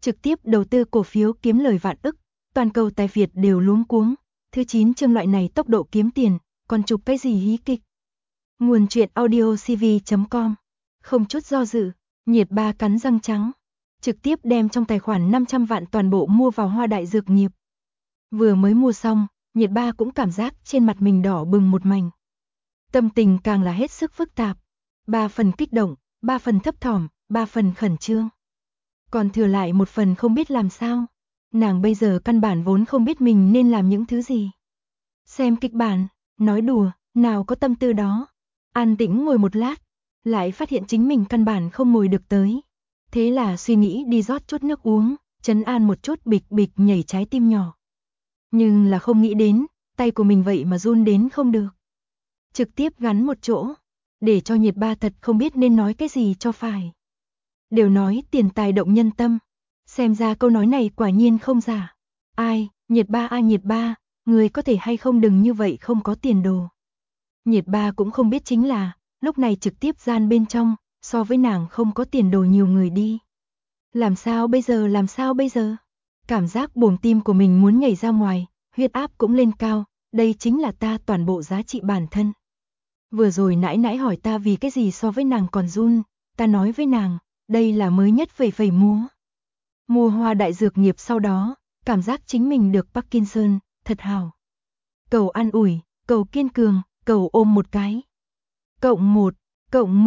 trực tiếp đầu tư cổ phiếu kiếm lời vạn ức, toàn cầu tài Việt đều luống cuống. Thứ 9 chương loại này tốc độ kiếm tiền, còn chụp cái gì hí kịch. Nguồn truyện audio cv.com. Không chút do dự, Nhiệt Ba cắn răng trắng, trực tiếp đem trong tài khoản 500 vạn toàn bộ mua vào Hoa Đại Dược Nghiệp. Vừa mới mua xong, Nhiệt Ba cũng cảm giác trên mặt mình đỏ bừng một mảnh. Tâm tình càng là hết sức phức tạp, 3 phần kích động, 3 phần thấp thỏm, 3 phần khẩn trương. Còn thừa lại một phần không biết làm sao. Nàng bây giờ căn bản vốn không biết mình nên làm những thứ gì. Xem kịch bản, nói đùa, nào có tâm tư đó. An tĩnh ngồi một lát, lại phát hiện chính mình căn bản không ngồi được tới. Thế là suy nghĩ đi rót chút nước uống, trấn an một chút bịch bịch nhảy trái tim nhỏ. Nhưng là không nghĩ đến, tay của mình vậy mà run đến không được. Trực tiếp gắn một chỗ, để cho Nhiệt Ba thật không biết nên nói cái gì cho phải. Đều nói tiền tài động nhân tâm, xem ra câu nói này quả nhiên không giả. Ai, Nhiệt Ba, người có thể hay không đừng như vậy không có tiền đồ. Nhiệt Ba cũng không biết chính là, lúc này trực tiếp gian bên trong, so với nàng không có tiền đồ nhiều người đi. Làm sao bây giờ? Cảm giác buồng tim của mình muốn nhảy ra ngoài, huyết áp cũng lên cao, đây chính là ta toàn bộ giá trị bản thân. Vừa rồi nãy hỏi ta vì cái gì so với nàng còn run, ta nói với nàng, đây là mới nhất phẩy múa. Mua Hoa Đại Dược Nghiệp sau đó, cảm giác chính mình được Parkinson, thật hào. Cầu an ủi, cầu kiên cường, cầu ôm một cái. Cộng 1, cộng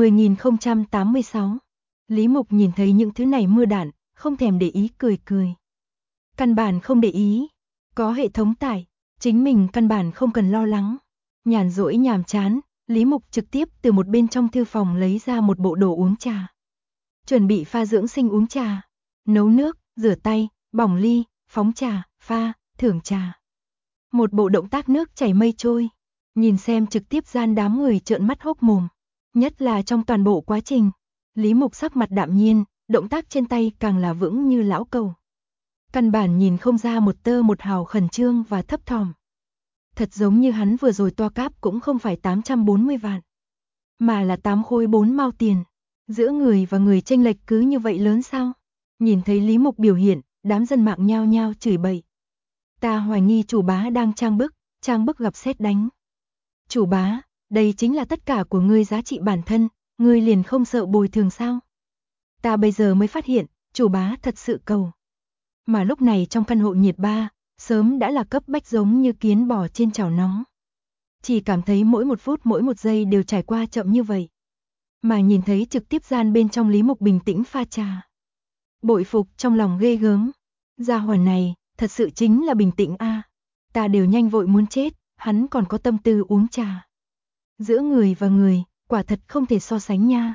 10.086. Lý Mục nhìn thấy những thứ này mưa đạn, không thèm để ý cười. Căn bản không để ý, có hệ thống tải, chính mình căn bản không cần lo lắng. Nhàn rỗi nhàm chán, Lý Mục trực tiếp từ một bên trong thư phòng lấy ra một bộ đồ uống trà. Chuẩn bị pha dưỡng sinh uống trà, nấu nước, rửa tay, bỏng ly, phóng trà, pha, thưởng trà. Một bộ động tác nước chảy mây trôi, nhìn xem trực tiếp gian đám người trợn mắt hốc mồm. Nhất là trong toàn bộ quá trình, Lý Mục sắc mặt đạm nhiên, động tác trên tay càng là vững như lão cầu. Căn bản nhìn không ra một tơ một hào khẩn trương và thấp thỏm. Thật giống như hắn vừa rồi toa cáp cũng không phải 840 vạn, mà là 8 khối 4 mao tiền. Giữa người và người chênh lệch cứ như vậy lớn sao? Nhìn thấy Lý Mục biểu hiện, đám dân mạng nhao nhao chửi bậy. Ta hoài nghi chủ bá đang trang bức gặp sét đánh. Chủ bá, đây chính là tất cả của ngươi giá trị bản thân, ngươi liền không sợ bồi thường sao? Ta bây giờ mới phát hiện, chủ bá thật sự cầu. Mà lúc này trong căn hộ Nhiệt Ba, sớm đã là cấp bách giống như kiến bò trên chảo nóng. Chỉ cảm thấy mỗi một phút mỗi một giây đều trải qua chậm như vậy. Mà nhìn thấy trực tiếp gian bên trong Lý Mục bình tĩnh pha trà. Bội phục trong lòng ghê gớm. Gia hỏa này, thật sự chính là bình tĩnh a. Ta đều nhanh vội muốn chết, hắn còn có tâm tư uống trà. Giữa người và người, quả thật không thể so sánh nha.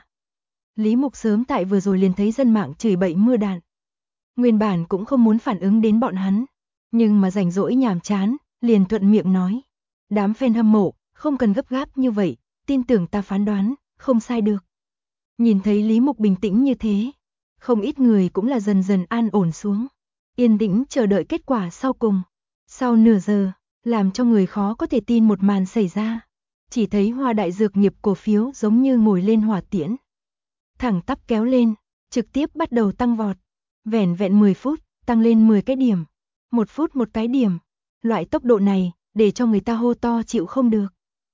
Lý Mục sớm tại vừa rồi liền thấy dân mạng chửi bậy mưa đạn. Nguyên bản cũng không muốn phản ứng đến bọn hắn, nhưng mà rảnh rỗi nhàm chán, liền thuận miệng nói. Đám fan hâm mộ, không cần gấp gáp như vậy, tin tưởng ta phán đoán, không sai được. Nhìn thấy Lý Mục bình tĩnh như thế, không ít người cũng là dần dần an ổn xuống, yên tĩnh chờ đợi kết quả sau cùng. Sau nửa giờ, làm cho người khó có thể tin một màn xảy ra. Chỉ thấy Hoa Đại Dược Nghiệp cổ phiếu giống như ngồi lên hỏa tiễn. Thẳng tắp kéo lên, trực tiếp bắt đầu tăng vọt. Vẻn vẹn 10 phút, tăng lên 10 cái điểm. 1 phút một cái điểm. Loại tốc độ này, để cho người ta hô to chịu không được.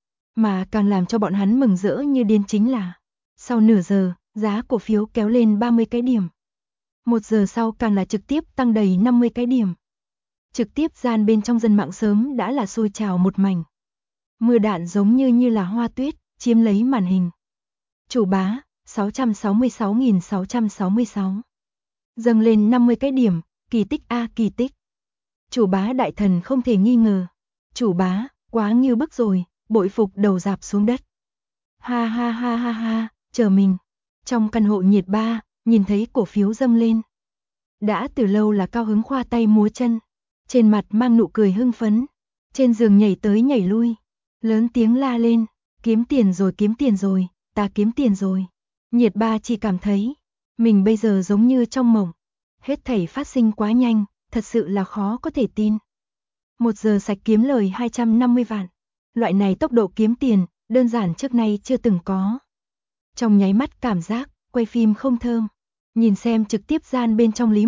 Mà càng làm cho bọn hắn mừng rỡ như điên chính là, sau nửa giờ, giá cổ phiếu kéo lên 30 cái điểm. 1 giờ sau càng là trực tiếp tăng đầy 50 cái điểm. Trực tiếp gian bên trong dân mạng sớm đã là sôi trào một mảnh. Mưa đạn giống như là hoa tuyết, chiếm lấy màn hình. Chủ bá, 666.666. Dâng lên 50 cái điểm, kỳ tích a kỳ tích. Chủ bá đại thần không thể nghi ngờ. Chủ bá, quá nghiêu bức rồi, bội phục đầu rạp xuống đất. Ha, chờ mình. Trong căn hộ Nhiệt Ba, nhìn thấy cổ phiếu dâng lên. Đã từ lâu là cao hứng khoa tay múa chân. Trên mặt mang nụ cười hưng phấn. Trên giường nhảy tới nhảy lui. Lớn tiếng la lên, kiếm tiền rồi, ta kiếm tiền rồi. Nhiệt Ba chỉ cảm thấy, mình bây giờ giống như trong mộng. Hết thảy phát sinh quá nhanh, thật sự là khó có thể tin. 1 giờ sạch kiếm lời 250 vạn. Loại này tốc độ kiếm tiền, đơn giản trước nay chưa từng có. Trong nháy mắt cảm giác, quay phim không thơm. Nhìn xem trực tiếp gian bên trong Lý Mục,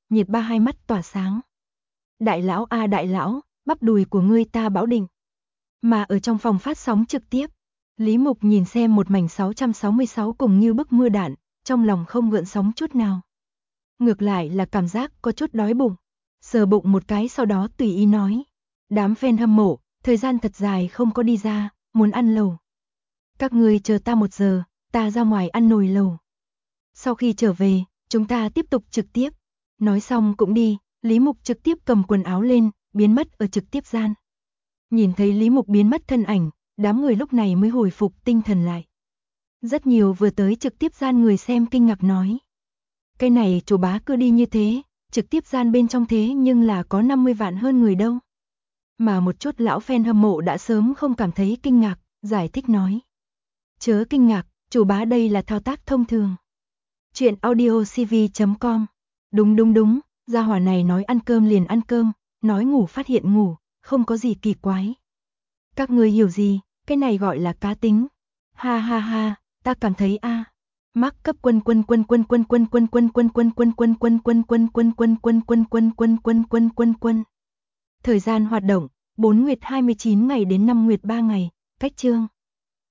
Nhiệt Ba hai mắt tỏa sáng. Đại lão a đại lão, bắp đùi của ngươi ta bảo định. Mà ở trong phòng phát sóng trực tiếp, Lý Mục nhìn xem một mảnh 666 cùng như bức mưa đạn, trong lòng không gợn sóng chút nào. Ngược lại là cảm giác có chút đói bụng. Sờ bụng một cái sau đó tùy ý nói. Đám fan hâm mộ, thời gian thật dài không có đi ra, muốn ăn lẩu. Các ngươi chờ ta 1 giờ, ta ra ngoài ăn nồi lẩu. Sau khi trở về, chúng ta tiếp tục trực tiếp. Nói xong cũng đi, Lý Mục trực tiếp cầm quần áo lên, biến mất ở trực tiếp gian. Nhìn thấy Lý Mục biến mất thân ảnh, đám người lúc này mới hồi phục tinh thần lại. Rất nhiều vừa tới trực tiếp gian người xem kinh ngạc nói. Cái này chủ bá cứ đi như thế, trực tiếp gian bên trong thế nhưng là có 50 vạn hơn người đâu. Mà một chút lão fan hâm mộ đã sớm không cảm thấy kinh ngạc, giải thích nói. Chớ kinh ngạc, chủ bá đây là thao tác thông thường. Chuyện audiocv.com. Đúng, gia hỏa này nói ăn cơm liền ăn cơm, nói ngủ phát hiện ngủ, không có gì kỳ quái. Các ngươi hiểu gì, cái này gọi là cá tính. Ha ha ha, ta cảm thấy mắc cấp quân Thời gian hoạt động 4 nguyệt 29 ngày đến 5 nguyệt 3 ngày, cách chương